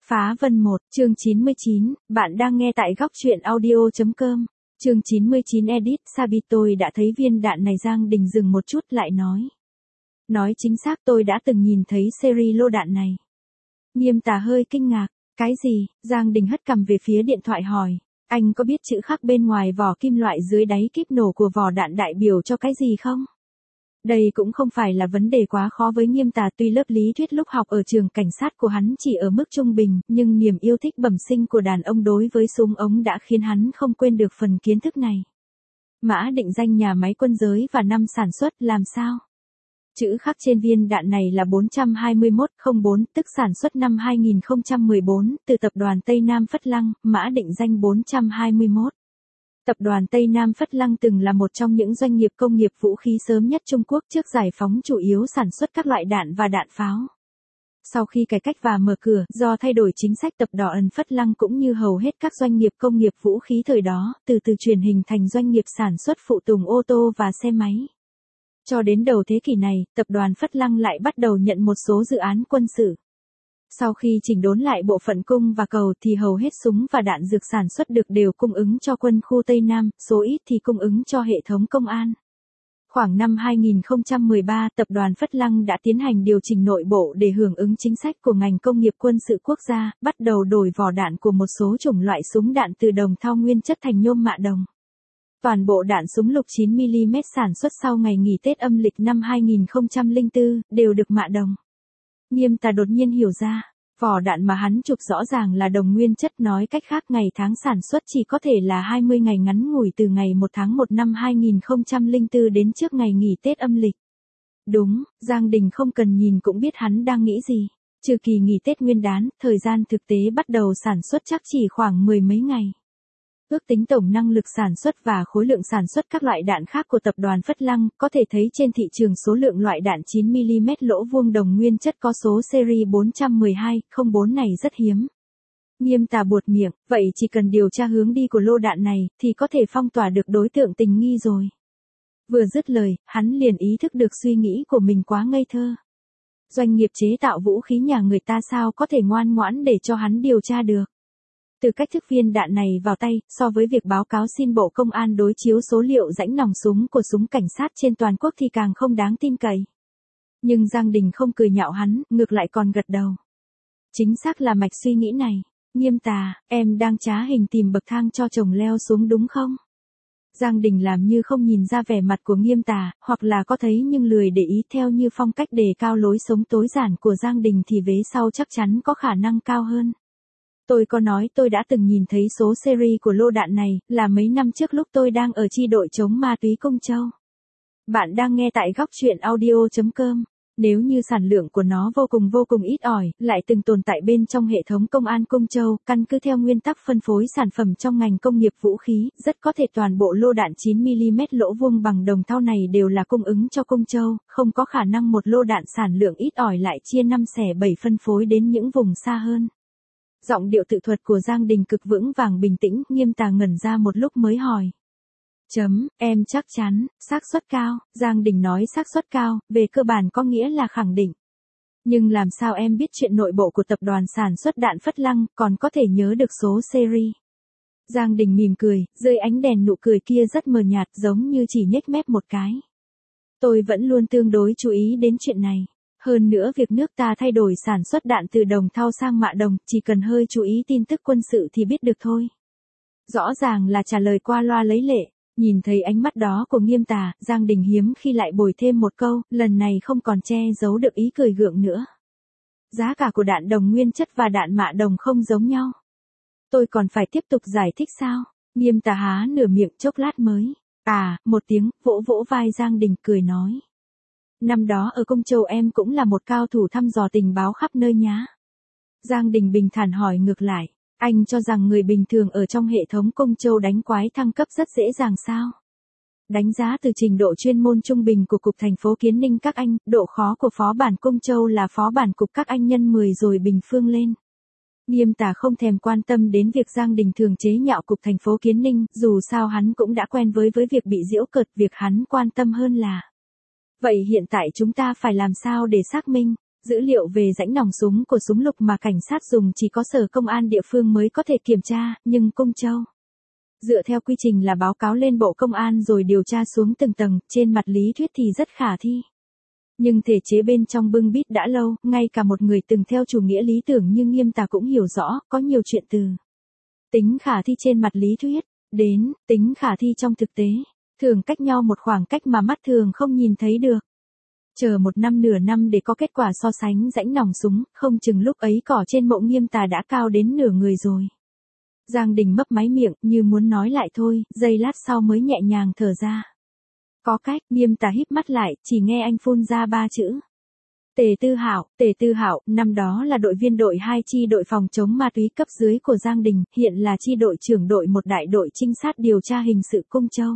Phá Vân 1, chương 99, bạn đang nghe tại góc truyện audio.com. Chương 99 edit, Sabi tôi đã thấy viên đạn này. Giang Đình dừng một chút lại nói. Nói chính xác tôi đã từng nhìn thấy series lô đạn này. Nghiêm Tà hơi kinh ngạc, cái gì? Giang Đình hất cằm về phía điện thoại hỏi. Anh có biết chữ khắc bên ngoài vỏ kim loại dưới đáy kíp nổ của vỏ đạn đại biểu cho cái gì không? Đây cũng không phải là vấn đề quá khó với Nghiêm Tà, tuy lớp lý thuyết lúc học ở trường cảnh sát của hắn chỉ ở mức trung bình, nhưng niềm yêu thích bẩm sinh của đàn ông đối với súng ống đã khiến hắn không quên được phần kiến thức này. Mã định danh nhà máy quân giới và năm sản xuất làm sao? Chữ khắc trên viên đạn này là 42104, tức sản xuất năm 2014, từ tập đoàn Tây Nam Phất Lăng, mã định danh 421. Tập đoàn Tây Nam Phất Lăng từng là một trong những doanh nghiệp công nghiệp vũ khí sớm nhất Trung Quốc trước giải phóng, chủ yếu sản xuất các loại đạn và đạn pháo. Sau khi cải cách và mở cửa, do thay đổi chính sách, tập đoàn Phất Lăng cũng như hầu hết các doanh nghiệp công nghiệp vũ khí thời đó, từ từ chuyển hình thành doanh nghiệp sản xuất phụ tùng ô tô và xe máy. Cho đến đầu thế kỷ này, tập đoàn Phất Lăng lại bắt đầu nhận một số dự án quân sự. Sau khi chỉnh đốn lại bộ phận cung và cầu thì hầu hết súng và đạn dược sản xuất được đều cung ứng cho quân khu Tây Nam, số ít thì cung ứng cho hệ thống công an. Khoảng năm 2013, tập đoàn Phất Lăng đã tiến hành điều chỉnh nội bộ để hưởng ứng chính sách của ngành công nghiệp quân sự quốc gia, bắt đầu đổi vỏ đạn của một số chủng loại súng đạn từ đồng thau nguyên chất thành nhôm mạ đồng. Toàn bộ đạn súng lục 9mm sản xuất sau ngày nghỉ Tết âm lịch năm 2004, đều được mạ đồng. Nghiêm Tà đột nhiên hiểu ra, vỏ đạn mà hắn chụp rõ ràng là đồng nguyên chất, nói cách khác ngày tháng sản xuất chỉ có thể là 20 ngày ngắn ngủi từ ngày 1 tháng 1 năm 2004 đến trước ngày nghỉ Tết âm lịch. Đúng, Giang Đình không cần nhìn cũng biết hắn đang nghĩ gì. Trừ kỳ nghỉ Tết Nguyên đán, thời gian thực tế bắt đầu sản xuất chắc chỉ khoảng 10 mấy ngày. Ước tính tổng năng lực sản xuất và khối lượng sản xuất các loại đạn khác của tập đoàn Phất Lăng, có thể thấy trên thị trường số lượng loại đạn 9mm lỗ vuông đồng nguyên chất có số series 412-04 này rất hiếm. Nghiêm Tà buột miệng, vậy chỉ cần điều tra hướng đi của lô đạn này, thì có thể phong tỏa được đối tượng tình nghi rồi. Vừa dứt lời, hắn liền ý thức được suy nghĩ của mình quá ngây thơ. Doanh nghiệp chế tạo vũ khí nhà người ta sao có thể ngoan ngoãn để cho hắn điều tra được. Từ cách thức viên đạn này vào tay, so với việc báo cáo xin Bộ Công an đối chiếu số liệu rãnh nòng súng của súng cảnh sát trên toàn quốc thì càng không đáng tin cậy. Nhưng Giang Đình không cười nhạo hắn, ngược lại còn gật đầu. Chính xác là mạch suy nghĩ này. Nghiêm Tà, em đang trá hình tìm bậc thang cho chồng leo xuống đúng không? Giang Đình làm như không nhìn ra vẻ mặt của Nghiêm Tà, hoặc là có thấy nhưng lười để ý. Theo như phong cách đề cao lối sống tối giản của Giang Đình thì vế sau chắc chắn có khả năng cao hơn. Tôi có nói tôi đã từng nhìn thấy số series của lô đạn này, là mấy năm trước lúc tôi đang ở chi đội chống ma túy Công Châu. Bạn đang nghe tại góc truyện audio.com. Nếu như sản lượng của nó vô cùng ít ỏi, lại từng tồn tại bên trong hệ thống công an Công Châu, căn cứ theo nguyên tắc phân phối sản phẩm trong ngành công nghiệp vũ khí, rất có thể toàn bộ lô đạn 9mm lỗ vuông bằng đồng thau này đều là cung ứng cho Công Châu, không có khả năng một lô đạn sản lượng ít ỏi lại chia 5/7 phân phối đến những vùng xa hơn. Giọng điệu tự thuật của Giang Đình cực vững vàng bình tĩnh. Nghiêm Tà ngẩn ra một lúc mới hỏi. Em chắc chắn, xác suất cao. Giang Đình nói xác suất cao, về cơ bản có nghĩa là khẳng định. Nhưng làm sao em biết chuyện nội bộ của tập đoàn sản xuất đạn Phất Lăng, còn có thể nhớ được số series? Giang Đình mỉm cười, dưới ánh đèn nụ cười kia rất mờ nhạt, giống như chỉ nhếch mép một cái. Tôi vẫn luôn tương đối chú ý đến chuyện này. Hơn nữa việc nước ta thay đổi sản xuất đạn từ đồng thau sang mạ đồng, chỉ cần hơi chú ý tin tức quân sự thì biết được thôi. Rõ ràng là trả lời qua loa lấy lệ. Nhìn thấy ánh mắt đó của Nghiêm Tà, Giang Đình hiếm khi lại bồi thêm một câu, lần này không còn che giấu được ý cười gượng nữa. Giá cả của đạn đồng nguyên chất và đạn mạ đồng không giống nhau. Tôi còn phải tiếp tục giải thích sao? Nghiêm Tà há nửa miệng chốc lát mới. Một tiếng, vỗ vỗ vai Giang Đình cười nói. Năm đó ở Công Châu em cũng là một cao thủ thăm dò tình báo khắp nơi nhá. Giang Đình bình thản hỏi ngược lại, anh cho rằng người bình thường ở trong hệ thống Công Châu đánh quái thăng cấp rất dễ dàng sao? Đánh giá từ trình độ chuyên môn trung bình của cục thành phố Kiến Ninh các anh, độ khó của phó bản Công Châu là phó bản cục các anh nhân 10 rồi bình phương lên. Nghiêm Tà không thèm quan tâm đến việc Giang Đình thường chế nhạo cục thành phố Kiến Ninh, dù sao hắn cũng đã quen với việc bị giễu cợt, việc hắn quan tâm hơn là. Vậy hiện tại chúng ta phải làm sao để xác minh? Dữ liệu về rãnh nòng súng của súng lục mà cảnh sát dùng chỉ có sở công an địa phương mới có thể kiểm tra, nhưng Cung Châu dựa theo quy trình là báo cáo lên Bộ Công an rồi điều tra xuống từng tầng, trên mặt lý thuyết thì rất khả thi. Nhưng thể chế bên trong bưng bít đã lâu, ngay cả một người từng theo chủ nghĩa lý tưởng như Nghiêm Tà cũng hiểu rõ, có nhiều chuyện từ tính khả thi trên mặt lý thuyết, đến tính khả thi trong thực tế, thường cách nhau một khoảng cách mà mắt thường không nhìn thấy được. Chờ một năm nửa năm để có kết quả so sánh rãnh nòng súng, không chừng lúc ấy cỏ trên mộ Nghiêm Tà đã cao đến nửa người rồi. Giang Đình mấp máy miệng, như muốn nói lại thôi, giây lát sau mới nhẹ nhàng thở ra. Có cách, Nghiêm Tà híp mắt lại, chỉ nghe anh phun ra 3 chữ. Tề Tư Hạo, năm đó là đội viên đội 2 chi đội phòng chống ma túy cấp dưới của Giang Đình, hiện là chi đội trưởng đội 1 đại đội trinh sát điều tra hình sự Cung Châu.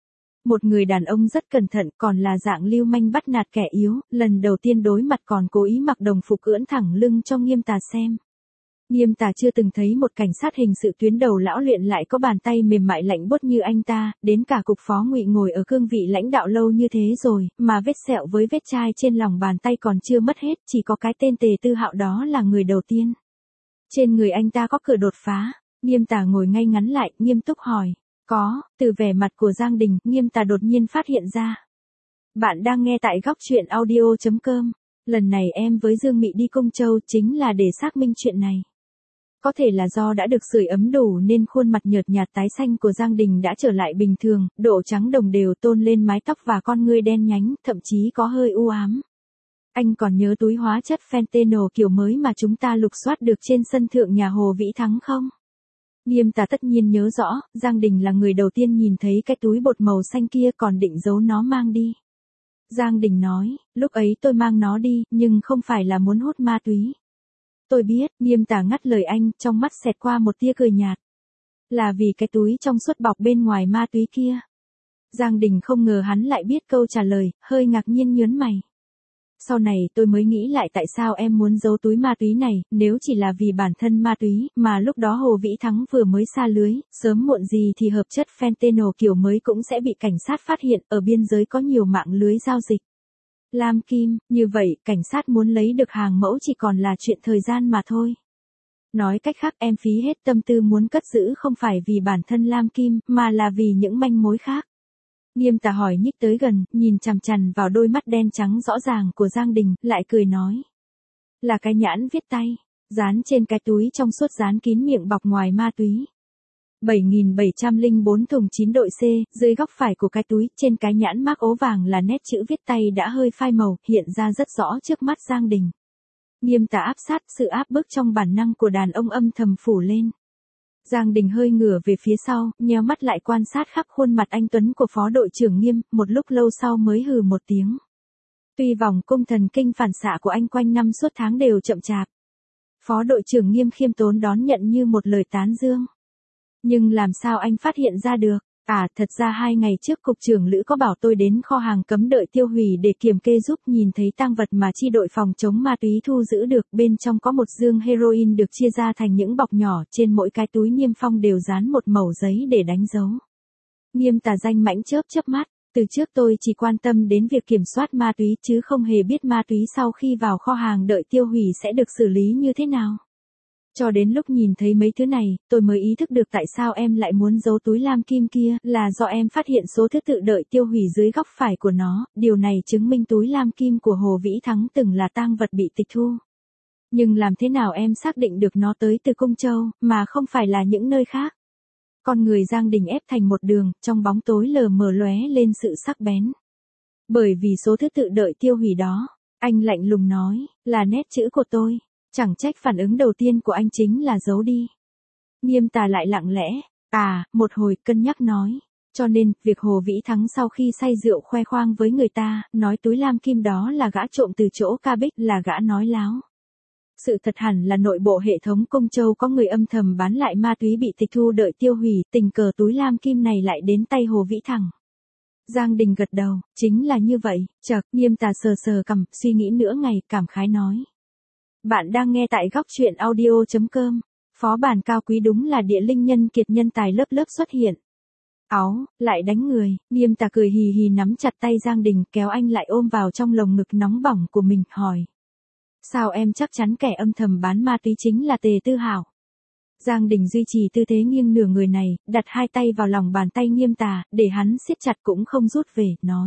Một người đàn ông rất cẩn thận, còn là dạng lưu manh bắt nạt kẻ yếu, lần đầu tiên đối mặt còn cố ý mặc đồng phục ưỡn thẳng lưng cho Nghiêm Tà xem. Nghiêm Tà chưa từng thấy một cảnh sát hình sự tuyến đầu lão luyện lại có bàn tay mềm mại lạnh buốt như anh ta, đến cả cục phó Ngụy ngồi ở cương vị lãnh đạo lâu như thế rồi, mà vết sẹo với vết chai trên lòng bàn tay còn chưa mất hết, chỉ có cái tên Tề Tư Hạo đó là người đầu tiên. Trên người anh ta có cửa đột phá, Nghiêm Tà ngồi ngay ngắn lại, nghiêm túc hỏi. Có, từ vẻ mặt của Giang Đình, Nghiêm Tà đột nhiên phát hiện ra. Bạn đang nghe tại góc truyện audio.com. Lần này em với Dương Mị đi Cung Châu chính là để xác minh chuyện này. Có thể là do đã được sưởi ấm đủ nên khuôn mặt nhợt nhạt tái xanh của Giang Đình đã trở lại bình thường, độ trắng đồng đều tôn lên mái tóc và con ngươi đen nhánh, thậm chí có hơi u ám. Anh còn nhớ túi hóa chất fentanyl kiểu mới mà chúng ta lục soát được trên sân thượng nhà Hồ Vĩ Thắng không? Nghiêm Tà tất nhiên nhớ rõ, Giang Đình là người đầu tiên nhìn thấy cái túi bột màu xanh kia còn định giấu nó mang đi. Giang Đình nói, lúc ấy tôi mang nó đi, nhưng không phải là muốn hút ma túy. Tôi biết, Nghiêm Tà ngắt lời anh, trong mắt xẹt qua một tia cười nhạt. Là vì cái túi trong suốt bọc bên ngoài ma túy kia. Giang Đình không ngờ hắn lại biết câu trả lời, hơi ngạc nhiên nhớn mày. Sau này tôi mới nghĩ lại tại sao em muốn giấu túi ma túy này, nếu chỉ là vì bản thân ma túy, mà lúc đó Hồ Vĩ Thắng vừa mới sa lưới, sớm muộn gì thì hợp chất fentanyl kiểu mới cũng sẽ bị cảnh sát phát hiện, ở biên giới có nhiều mạng lưới giao dịch. Lam Kim, như vậy, cảnh sát muốn lấy được hàng mẫu chỉ còn là chuyện thời gian mà thôi. Nói cách khác em phí hết tâm tư muốn cất giữ không phải vì bản thân Lam Kim, mà là vì những manh mối khác. Nghiêm Tà hỏi nhích tới gần, nhìn chằm chằm vào đôi mắt đen trắng rõ ràng của Giang Đình, lại cười nói. Là cái nhãn viết tay, dán trên cái túi trong suốt dán kín miệng bọc ngoài ma túy. 7704 thùng 9 đội C, dưới góc phải của cái túi, trên cái nhãn mác ố vàng là nét chữ viết tay đã hơi phai màu, hiện ra rất rõ trước mắt Giang Đình. Nghiêm Tà áp sát, sự áp bức trong bản năng của đàn ông âm thầm phủ lên. Giang Đình hơi ngửa về phía sau, nheo mắt lại quan sát khắp khuôn mặt anh tuấn của phó đội trưởng Nghiêm, một lúc lâu sau mới hừ một tiếng. Tuy vòng cung thần kinh phản xạ của anh quanh năm suốt tháng đều chậm chạp. Phó đội trưởng Nghiêm khiêm tốn đón nhận như một lời tán dương. Nhưng làm sao anh phát hiện ra được? Thật ra 2 ngày trước cục trưởng Lữ có bảo tôi đến kho hàng cấm đợi tiêu hủy để kiểm kê giúp nhìn thấy tang vật mà chi đội phòng chống ma túy thu giữ được, bên trong có một dương heroin được chia ra thành những bọc nhỏ, trên mỗi cái túi niêm phong đều dán một mẩu giấy để đánh dấu. Nghiêm Tà danh mãnh chớp mắt, từ trước tôi chỉ quan tâm đến việc kiểm soát ma túy chứ không hề biết ma túy sau khi vào kho hàng đợi tiêu hủy sẽ được xử lý như thế nào. Cho đến lúc nhìn thấy mấy thứ này, tôi mới ý thức được tại sao em lại muốn giấu túi lam kim kia, là do em phát hiện số thứ tự đợi tiêu hủy dưới góc phải của nó, điều này chứng minh túi lam kim của Hồ Vĩ Thắng từng là tang vật bị tịch thu. Nhưng làm thế nào em xác định được nó tới từ Cung Châu, mà không phải là những nơi khác? Con người Giang Đình ép thành một đường, trong bóng tối lờ mờ lóe lên sự sắc bén. Bởi vì số thứ tự đợi tiêu hủy đó, anh lạnh lùng nói, là nét chữ của tôi. Chẳng trách phản ứng đầu tiên của anh chính là giấu đi. Nghiêm Tà lại lặng lẽ, một hồi cân nhắc nói. Cho nên, việc Hồ Vĩ Thắng sau khi say rượu khoe khoang với người ta, nói túi lam kim đó là gã trộm từ chỗ Ca Bích, là gã nói láo. Sự thật hẳn là nội bộ hệ thống Cung Châu có người âm thầm bán lại ma túy bị tịch thu đợi tiêu hủy, tình cờ túi lam kim này lại đến tay Hồ Vĩ Thắng. Giang Đình gật đầu, chính là như vậy. Nghiêm Tà sờ cằm, suy nghĩ nửa ngày, cảm khái nói. Bạn đang nghe tại góc truyện audio.com. Phó bản cao quý đúng là địa linh nhân kiệt, nhân tài lớp lớp xuất hiện. Lại đánh người. Nghiêm Tà cười hì hì nắm chặt tay Giang Đình, kéo anh lại ôm vào trong lồng ngực nóng bỏng của mình, hỏi. Sao em chắc chắn kẻ âm thầm bán ma túy chính là Tề Tư Hạo? Giang Đình duy trì tư thế nghiêng nửa người này, đặt hai tay vào lòng bàn tay Nghiêm Tà, để hắn siết chặt cũng không rút về, nói.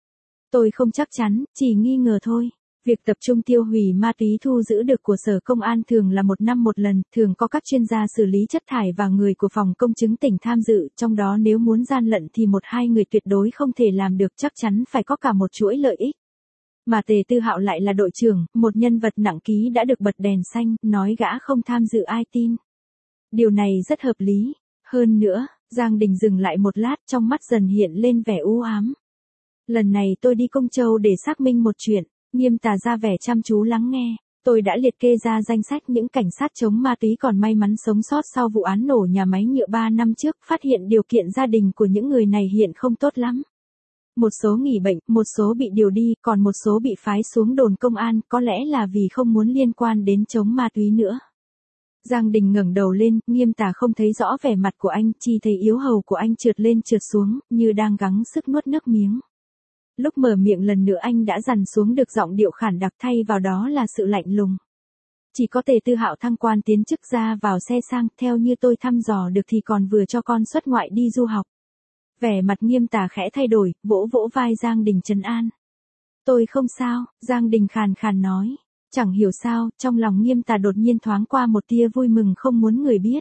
Tôi không chắc chắn, chỉ nghi ngờ thôi. Việc tập trung tiêu hủy ma túy thu giữ được của Sở Công an thường là 1 năm 1 lần, thường có các chuyên gia xử lý chất thải và người của phòng công chứng tỉnh tham dự, trong đó nếu muốn gian lận thì 1-2 người tuyệt đối không thể làm được, chắc chắn phải có cả một chuỗi lợi ích. Mà Tề Tư Hạo lại là đội trưởng, một nhân vật nặng ký đã được bật đèn xanh, nói gã không tham dự ai tin. Điều này rất hợp lý. Hơn nữa, Giang Đình dừng lại một lát, trong mắt dần hiện lên vẻ u ám. Lần này tôi đi Công Châu để xác minh một chuyện. Nghiêm Tà ra vẻ chăm chú lắng nghe. Tôi đã liệt kê ra danh sách những cảnh sát chống ma túy còn may mắn sống sót sau vụ án nổ nhà máy nhựa 3 năm trước, phát hiện điều kiện gia đình của những người này hiện không tốt lắm. Một số nghỉ bệnh, một số bị điều đi, còn một số bị phái xuống đồn công an, có lẽ là vì không muốn liên quan đến chống ma túy nữa. Giang Đình ngẩng đầu lên, Nghiêm Tà không thấy rõ vẻ mặt của anh, chỉ thấy yếu hầu của anh trượt lên trượt xuống, như đang gắng sức nuốt nước miếng. Lúc mở miệng lần nữa anh đã dằn xuống được giọng điệu khản đặc, thay vào đó là sự lạnh lùng. Chỉ có Tề Tư Hạo thăng quan tiến chức ra vào xe sang, theo như tôi thăm dò được thì còn vừa cho con xuất ngoại đi du học. Vẻ mặt Nghiêm Tà khẽ thay đổi, vỗ vỗ vai Giang Đình trấn an. Tôi không sao, Giang Đình khàn khàn nói. Chẳng hiểu sao, trong lòng Nghiêm Tà đột nhiên thoáng qua một tia vui mừng không muốn người biết.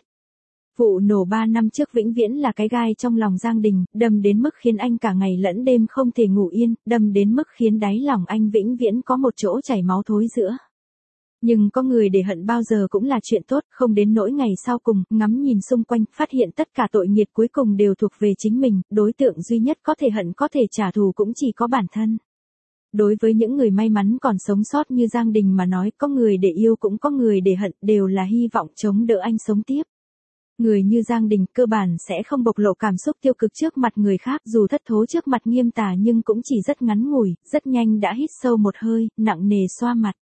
Vụ nổ 3 năm trước vĩnh viễn là cái gai trong lòng Giang Đình, đâm đến mức khiến anh cả ngày lẫn đêm không thể ngủ yên, đâm đến mức khiến đáy lòng anh vĩnh viễn có một chỗ chảy máu thối giữa. Nhưng có người để hận bao giờ cũng là chuyện tốt, không đến nỗi ngày sau cùng, ngắm nhìn xung quanh, phát hiện tất cả tội nghiệt cuối cùng đều thuộc về chính mình, đối tượng duy nhất có thể hận có thể trả thù cũng chỉ có bản thân. Đối với những người may mắn còn sống sót như Giang Đình mà nói, có người để yêu cũng có người để hận, đều là hy vọng chống đỡ anh sống tiếp. Người như Giang Đình cơ bản sẽ không bộc lộ cảm xúc tiêu cực trước mặt người khác, dù thất thố trước mặt Nghiêm Tà nhưng cũng chỉ rất ngắn ngủi, rất nhanh đã hít sâu một hơi, nặng nề xoa mặt.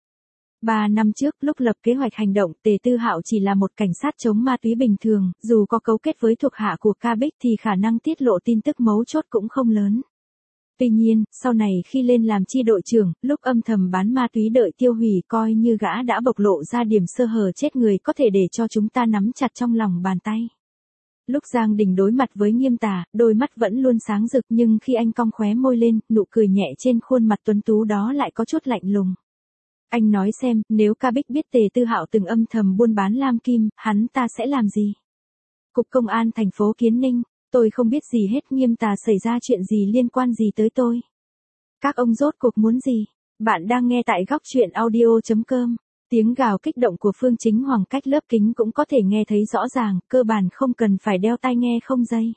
3 năm trước, lúc lập kế hoạch hành động, Tề Tư Hạo chỉ là một cảnh sát chống ma túy bình thường, dù có cấu kết với thuộc hạ của Ca Bích thì khả năng tiết lộ tin tức mấu chốt cũng không lớn. Tuy nhiên, sau này khi lên làm chi đội trưởng, lúc âm thầm bán ma túy đợi tiêu hủy, coi như gã đã bộc lộ ra điểm sơ hở chết người có thể để cho chúng ta nắm chặt trong lòng bàn tay. Lúc Giang Đình đối mặt với Nghiêm Tà, đôi mắt vẫn luôn sáng rực, nhưng khi anh cong khóe môi lên, nụ cười nhẹ trên khuôn mặt tuấn tú đó lại có chút lạnh lùng. Anh nói xem, nếu Ca Bích biết Tề Tư Hạo từng âm thầm buôn bán lam kim, hắn ta sẽ làm gì? Cục Công an thành phố Kiến Ninh. Tôi không biết gì hết, Nghiêm Tà xảy ra chuyện gì liên quan gì tới tôi? Các ông rốt cuộc muốn gì? Bạn đang nghe tại góc truyện audio.com. Tiếng gào kích động của Phương Chính Hoàng cách lớp kính cũng có thể nghe thấy rõ ràng, cơ bản không cần phải đeo tai nghe không dây.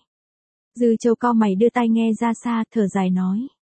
Dư Châu cau mày đưa tai nghe ra xa, thở dài nói.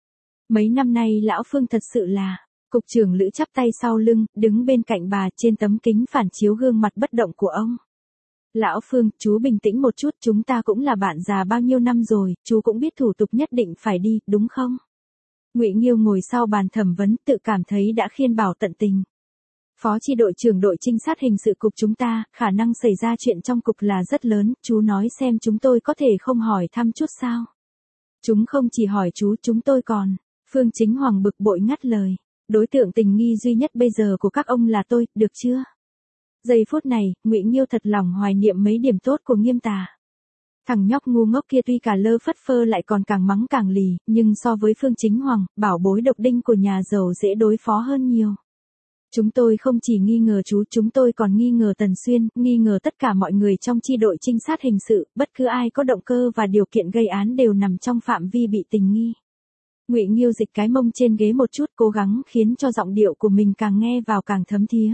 Mấy năm nay lão Phương thật sự là, cục trưởng Lữ chắp tay sau lưng, đứng bên cạnh bà, trên tấm kính phản chiếu gương mặt bất động của ông. Lão Phương, chú bình tĩnh một chút, chúng ta cũng là bạn già bao nhiêu năm rồi, chú cũng biết thủ tục nhất định phải đi, đúng không? Ngụy Nghiêu ngồi sau bàn thẩm vấn, tự cảm thấy đã khiên bảo tận tình. Phó chi đội trưởng đội trinh sát hình sự cục chúng ta, khả năng xảy ra chuyện trong cục là rất lớn, chú nói xem chúng tôi có thể không hỏi thăm chút sao? Chúng không chỉ hỏi chú, chúng tôi còn. Phương Chính Hoàng bực bội ngắt lời. Đối tượng tình nghi duy nhất bây giờ của các ông là tôi, được chưa? Giây phút này, Ngụy Nghiêu thật lòng hoài niệm mấy điểm tốt của Nghiêm Tà. Thằng nhóc ngu ngốc kia tuy cả lơ phất phơ lại còn càng mắng càng lì, nhưng so với Phương Chính Hoàng, bảo bối độc đinh của nhà giàu dễ đối phó hơn nhiều. Chúng tôi không chỉ nghi ngờ chú, chúng tôi còn nghi ngờ Tần Xuyên, nghi ngờ tất cả mọi người trong chi đội trinh sát hình sự, bất cứ ai có động cơ và điều kiện gây án đều nằm trong phạm vi bị tình nghi. Ngụy Nghiêu dịch cái mông trên ghế một chút, cố gắng khiến cho giọng điệu của mình càng nghe vào càng thấm thía.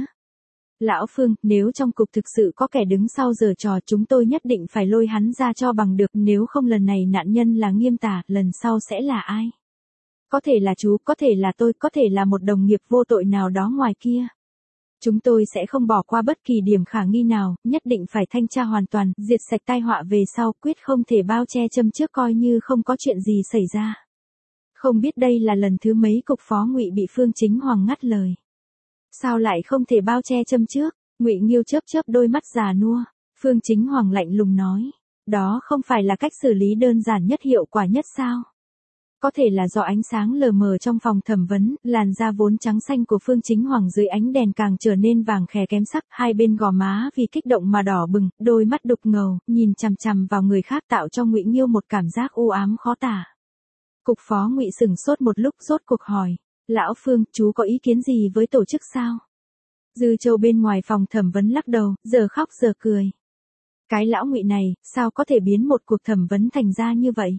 Lão Phương, nếu trong cục thực sự có kẻ đứng sau giở trò, chúng tôi nhất định phải lôi hắn ra cho bằng được, nếu không lần này nạn nhân là Nghiêm Tà, lần sau sẽ là ai? Có thể là chú, có thể là tôi, có thể là một đồng nghiệp vô tội nào đó ngoài kia. Chúng tôi sẽ không bỏ qua bất kỳ điểm khả nghi nào, nhất định phải thanh tra hoàn toàn, diệt sạch tai họa về sau, quyết không thể bao che châm trước coi như không có chuyện gì xảy ra. Không biết đây là lần thứ mấy cục phó Ngụy bị Phương Chính Hoàng ngắt lời. Sao lại không thể bao che châm trước? Ngụy Nghiêu chớp chớp đôi mắt già nua. Phương Chính Hoàng lạnh lùng nói. Đó không phải là cách xử lý đơn giản nhất hiệu quả nhất sao? Có thể là do ánh sáng lờ mờ trong phòng thẩm vấn, làn da vốn trắng xanh của Phương Chính Hoàng dưới ánh đèn càng trở nên vàng khè kém sắc, hai bên gò má vì kích động mà đỏ bừng, đôi mắt đục ngầu, nhìn chằm chằm vào người khác tạo cho Ngụy Nghiêu một cảm giác u ám khó tả. Cục phó Ngụy sững sốt một lúc rốt cuộc hỏi, lão Phương, chú có ý kiến gì với tổ chức sao? Dư Châu bên ngoài phòng thẩm vấn lắc đầu, giờ khóc giờ cười. Cái lão Ngụy này, sao có thể biến một cuộc thẩm vấn thành ra như vậy?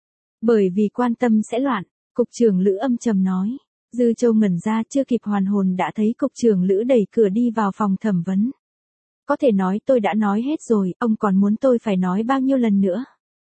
Bởi vì quan tâm sẽ loạn, cục trưởng Lữ âm trầm nói. Dư Châu ngẩn ra chưa kịp hoàn hồn đã thấy cục trưởng Lữ đẩy cửa đi vào phòng thẩm vấn. Có thể nói tôi đã nói hết rồi, ông còn muốn tôi phải nói bao nhiêu lần nữa?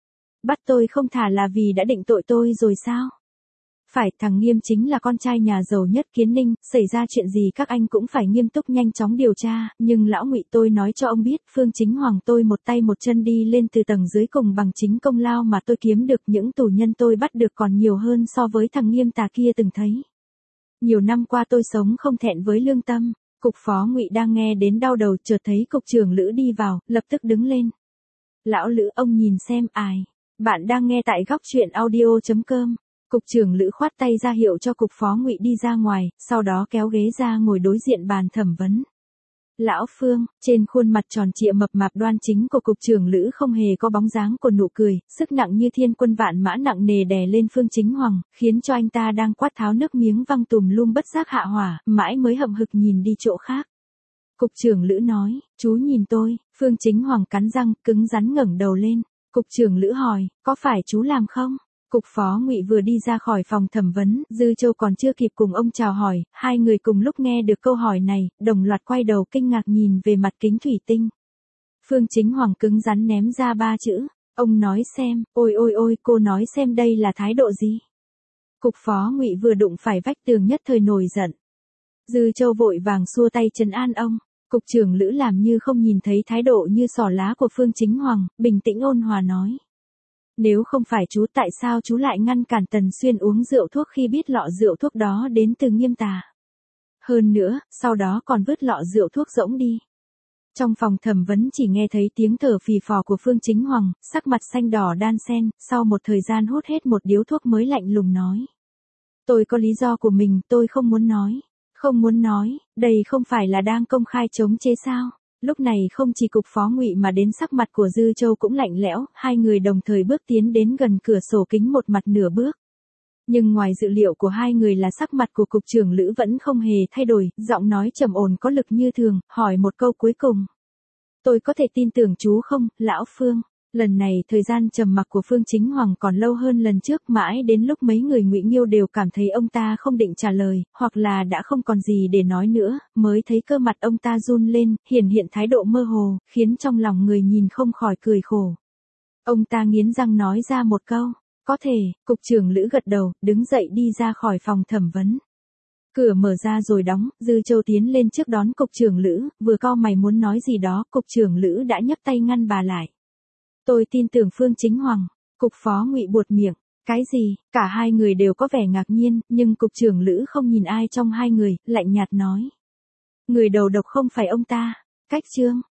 Bắt tôi không thả là vì đã định tội tôi rồi sao? Phải, thằng Nghiêm chính là con trai nhà giàu nhất Kiến Ninh, xảy ra chuyện gì các anh cũng phải nghiêm túc nhanh chóng điều tra, nhưng lão Ngụy tôi nói cho ông biết, Phương Chính Hoàng tôi một tay một chân đi lên từ tầng dưới cùng bằng chính công lao mà tôi kiếm được, những tù nhân tôi bắt được còn nhiều hơn so với thằng Nghiêm tà kia từng thấy. Nhiều năm qua tôi sống không thẹn với lương tâm. Cục phó Ngụy đang nghe đến đau đầu, chợt thấy cục trưởng Lữ đi vào, lập tức đứng lên. Lão Lữ, ông nhìn xem ai. Bạn đang nghe tại góc truyện audio.com. Cục trưởng Lữ khoát tay ra hiệu cho cục phó Ngụy đi ra ngoài, sau đó kéo ghế ra ngồi đối diện bàn thẩm vấn. Lão Phương, trên khuôn mặt tròn trịa mập mạp đoan chính của cục trưởng Lữ không hề có bóng dáng của nụ cười, sức nặng như thiên quân vạn mã nặng nề đè lên Phương Chính Hoàng, khiến cho anh ta đang quát tháo nước miếng văng tùm lum bất giác hạ hỏa, mãi mới hậm hực nhìn đi chỗ khác. Cục trưởng Lữ nói, chú nhìn tôi. Phương Chính Hoàng cắn răng, cứng rắn ngẩng đầu lên. Cục trưởng Lữ hỏi, có phải chú làm không? Cục phó Ngụy vừa đi ra khỏi phòng thẩm vấn, Dư Châu còn chưa kịp cùng ông chào hỏi, hai người cùng lúc nghe được câu hỏi này, đồng loạt quay đầu kinh ngạc nhìn về mặt kính thủy tinh. Phương Chính Hoàng cứng rắn ném ra ba chữ, ông nói xem, ôi ôi ôi, cô nói xem đây là thái độ gì? Cục phó Ngụy vừa đụng phải vách tường nhất thời nổi giận. Dư Châu vội vàng xua tay trấn an ông. Cục trưởng Lữ làm như không nhìn thấy thái độ như xỏ lá của Phương Chính Hoàng, bình tĩnh ôn hòa nói. Nếu không phải chú, tại sao chú lại ngăn cản Tần Xuyên uống rượu thuốc khi biết lọ rượu thuốc đó đến từ Nghiêm tà? Hơn nữa, sau đó còn vứt lọ rượu thuốc rỗng đi. Trong phòng thẩm vấn chỉ nghe thấy tiếng thở phì phò của Phương Chính Hoàng, sắc mặt xanh đỏ đan xen, sau một thời gian hút hết một điếu thuốc mới lạnh lùng nói. Tôi có lý do của mình, tôi không muốn nói. Không muốn nói, đây không phải là đang công khai chống chế sao? Lúc này không chỉ cục phó Ngụy mà đến sắc mặt của Dư Châu cũng lạnh lẽo, hai người đồng thời bước tiến đến gần cửa sổ kính một mặt nửa bước. Nhưng ngoài dự liệu của hai người là sắc mặt của cục trưởng Lữ vẫn không hề thay đổi, giọng nói trầm ổn có lực như thường, hỏi một câu cuối cùng. Tôi có thể tin tưởng chú không, lão Phương? Lần này thời gian trầm mặc của Phương Chính Hoàng còn lâu hơn lần trước, mãi đến lúc mấy người Ngụy Nghiêu đều cảm thấy ông ta không định trả lời, hoặc là đã không còn gì để nói nữa, mới thấy cơ mặt ông ta run lên, hiện thái độ mơ hồ, khiến trong lòng người nhìn không khỏi cười khổ. Ông ta nghiến răng nói ra một câu, có thể. Cục trưởng Lữ gật đầu, đứng dậy đi ra khỏi phòng thẩm vấn. Cửa mở ra rồi đóng, Dư Châu tiến lên trước đón cục trưởng Lữ, vừa cau mày muốn nói gì đó, cục trưởng Lữ đã nhấc tay ngăn bà lại. Tôi tin tưởng Phương Chính Hoàng. Cục phó Ngụy buột miệng. Cái gì? Cả hai người đều có vẻ ngạc nhiên, nhưng cục trưởng Lữ không nhìn ai trong hai người, lạnh nhạt nói. Người đầu độc không phải ông ta. Cách chương.